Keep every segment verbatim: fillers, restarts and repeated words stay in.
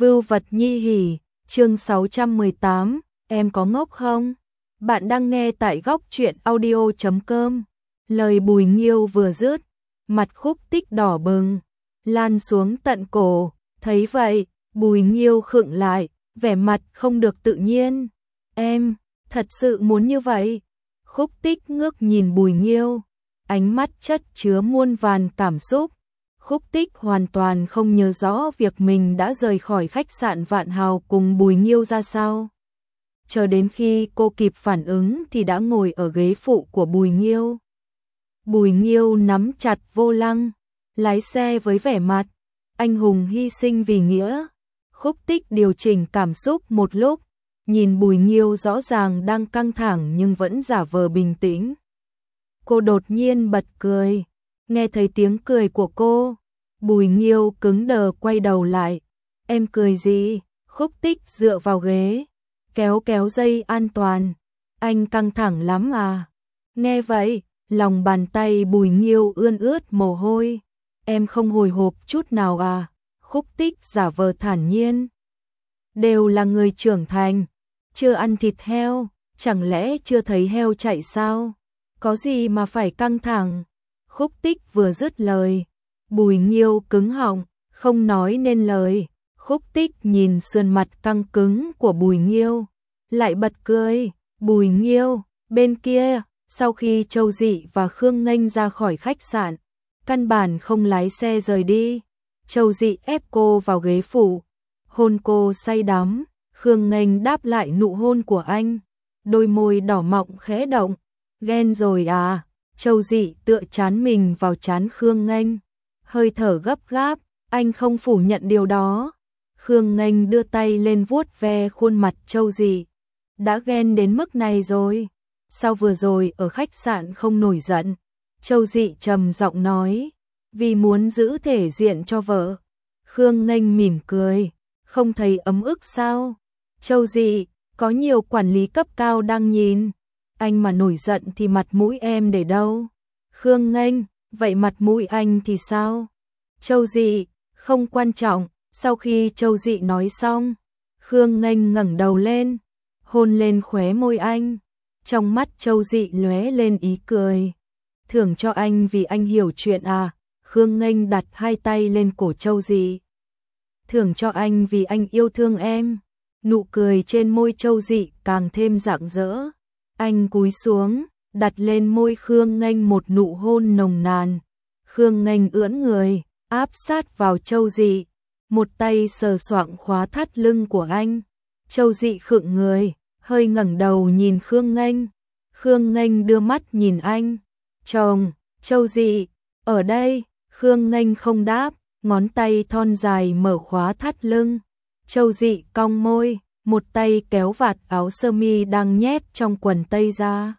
Vưu vật nhi hỉ, chương sáu trăm mười tám, em có ngốc không? Bạn đang nghe tại góc truyện audio chấm com. Lời Bùi Nghiêu vừa dứt, mặt Khúc Tích đỏ bừng, lan xuống tận cổ, thấy vậy, Bùi Nghiêu khựng lại, vẻ mặt không được tự nhiên. Em, thật sự muốn như vậy? Khúc Tích ngước nhìn Bùi Nghiêu, ánh mắt chất chứa muôn vàn cảm xúc. Khúc Tích hoàn toàn không nhớ rõ việc mình đã rời khỏi khách sạn Vạn Hào cùng Bùi Nghiêu ra sao. Chờ đến khi cô kịp phản ứng thì đã ngồi ở ghế phụ của Bùi Nghiêu. Bùi Nghiêu nắm chặt vô lăng, lái xe với vẻ mặt anh hùng hy sinh vì nghĩa. Khúc Tích điều chỉnh cảm xúc một lúc, nhìn Bùi Nghiêu rõ ràng đang căng thẳng nhưng vẫn giả vờ bình tĩnh. Cô đột nhiên bật cười. Nghe thấy tiếng cười của cô, Bùi Nghiêu cứng đờ quay đầu lại. Em cười gì? Khúc Tích dựa vào ghế, kéo kéo dây an toàn. Anh căng thẳng lắm à? Nghe vậy, lòng bàn tay Bùi Nghiêu ươn ướt mồ hôi. Em không hồi hộp chút nào à? Khúc Tích giả vờ thản nhiên. Đều là người trưởng thành, chưa ăn thịt heo, chẳng lẽ chưa thấy heo chạy sao? Có gì mà phải căng thẳng? Khúc Tích vừa dứt lời, Bùi Nghiêu cứng họng, không nói nên lời. Khúc Tích nhìn sườn mặt căng cứng của Bùi Nghiêu, lại bật cười. Bùi Nghiêu, bên kia, sau khi Châu Dị và Khương Nghênh ra khỏi khách sạn, căn bản không lái xe rời đi. Châu Dị ép cô vào ghế phụ, hôn cô say đắm. Khương Nghênh đáp lại nụ hôn của anh, đôi môi đỏ mọng khẽ động. Ghen rồi à? Châu Dị tựa chán mình vào chán Khương Nghênh, hơi thở gấp gáp. Anh không phủ nhận điều đó. Khương Nghênh đưa tay lên vuốt ve khuôn mặt Châu Dị. Đã ghen đến mức này rồi? Sao vừa rồi ở khách sạn không nổi giận? Châu Dị trầm giọng nói, vì muốn giữ thể diện cho vợ. Khương Nghênh mỉm cười, không thấy ấm ức sao? Châu Dị, có nhiều quản lý cấp cao đang nhìn. Anh mà nổi giận thì mặt mũi em để đâu? Khương Nghênh, vậy mặt mũi anh thì sao? Châu Dị, không quan trọng. Sau khi Châu Dị nói xong, Khương Nghênh ngẩng đầu lên, hôn lên khóe môi anh. Trong mắt Châu Dị lóe lên ý cười. Thưởng cho anh vì anh hiểu chuyện à? Khương Nghênh đặt hai tay lên cổ Châu Dị. Thưởng cho anh vì anh yêu thương em. Nụ cười trên môi Châu Dị càng thêm rạng rỡ. Anh cúi xuống, đặt lên môi Khương Nghênh một nụ hôn nồng nàn. Khương Nghênh ưỡn người, áp sát vào Châu Dị, một tay sờ soạng khóa thắt lưng của anh. Châu Dị khựng người, hơi ngẩng đầu nhìn Khương Nghênh. Khương Nghênh đưa mắt nhìn anh. Chồng, Châu Dị, ở đây. Khương Nghênh không đáp, ngón tay thon dài mở khóa thắt lưng. Châu Dị cong môi, một tay kéo vạt áo sơ mi đang nhét trong quần tây ra.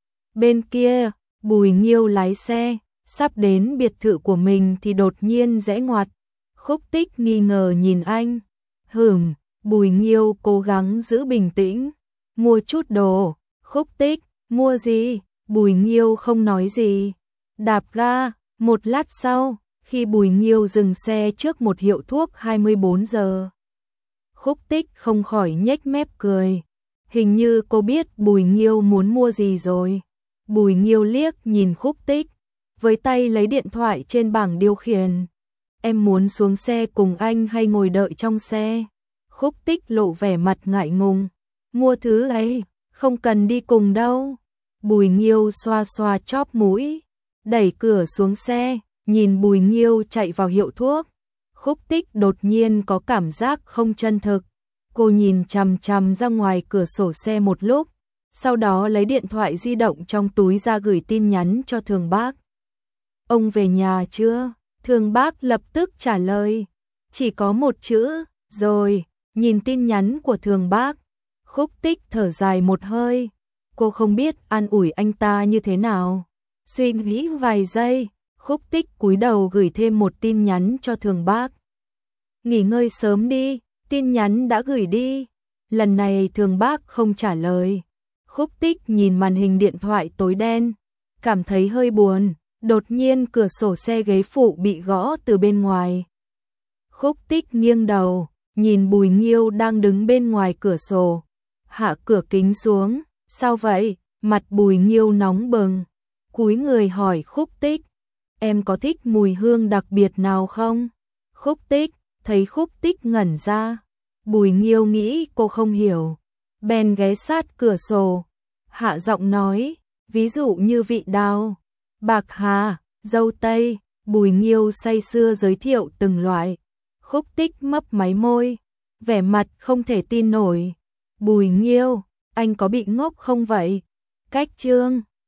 Bên kia, Bùi Nghiêu lái xe, sắp đến biệt thự của mình thì đột nhiên rẽ ngoặt. Khúc Tích nghi ngờ nhìn anh. Hửm, Bùi Nghiêu cố gắng giữ bình tĩnh. Mua chút đồ. Khúc Tích, mua gì? Bùi Nghiêu không nói gì. Đạp ga. Một lát sau, khi Bùi Nghiêu dừng xe trước một hiệu thuốc hai mươi bốn giờ, Khúc Tích không khỏi nhếch mép cười. Hình như cô biết Bùi Nghiêu muốn mua gì rồi. Bùi Nghiêu liếc nhìn Khúc Tích, với tay lấy điện thoại trên bảng điều khiển. Em muốn xuống xe cùng anh hay ngồi đợi trong xe? Khúc Tích lộ vẻ mặt ngại ngùng. Mua thứ ấy, không cần đi cùng đâu. Bùi Nghiêu xoa xoa chóp mũi, đẩy cửa xuống xe, nhìn Bùi Nghiêu chạy vào hiệu thuốc. Khúc Tích đột nhiên có cảm giác không chân thực. Cô nhìn chằm chằm ra ngoài cửa sổ xe một lúc, sau đó lấy điện thoại di động trong túi ra gửi tin nhắn cho Thường Bác. Ông về nhà chưa? Thường Bác lập tức trả lời, chỉ có một chữ, rồi. Nhìn tin nhắn của Thường Bác, Khúc Tích thở dài một hơi. Cô không biết an ủi anh ta như thế nào. Suy nghĩ vài giây, Khúc Tích cúi đầu gửi thêm một tin nhắn cho Thường Bác. Nghỉ ngơi sớm đi. Tin nhắn đã gửi đi. Lần này Thường Bác không trả lời. Khúc Tích nhìn màn hình điện thoại tối đen, cảm thấy hơi buồn. Đột nhiên cửa sổ xe ghế phụ bị gõ từ bên ngoài. Khúc Tích nghiêng đầu, nhìn Bùi Nghiêu đang đứng bên ngoài cửa sổ, hạ cửa kính xuống, sao vậy? Mặt Bùi Nghiêu nóng bừng, cúi người hỏi Khúc Tích, em có thích mùi hương đặc biệt nào không? Khúc Tích, thấy Khúc Tích ngẩn ra, Bùi Nghiêu nghĩ cô không hiểu, bèn ghé sát cửa sổ, hạ giọng nói, ví dụ như vị đào, bạc hà, dâu tây. Bùi Nghiêu say sưa giới thiệu từng loại. Khúc Tích mấp máy môi, vẻ mặt không thể tin nổi. Bùi Nghiêu, anh có bị ngốc không vậy? Cách chương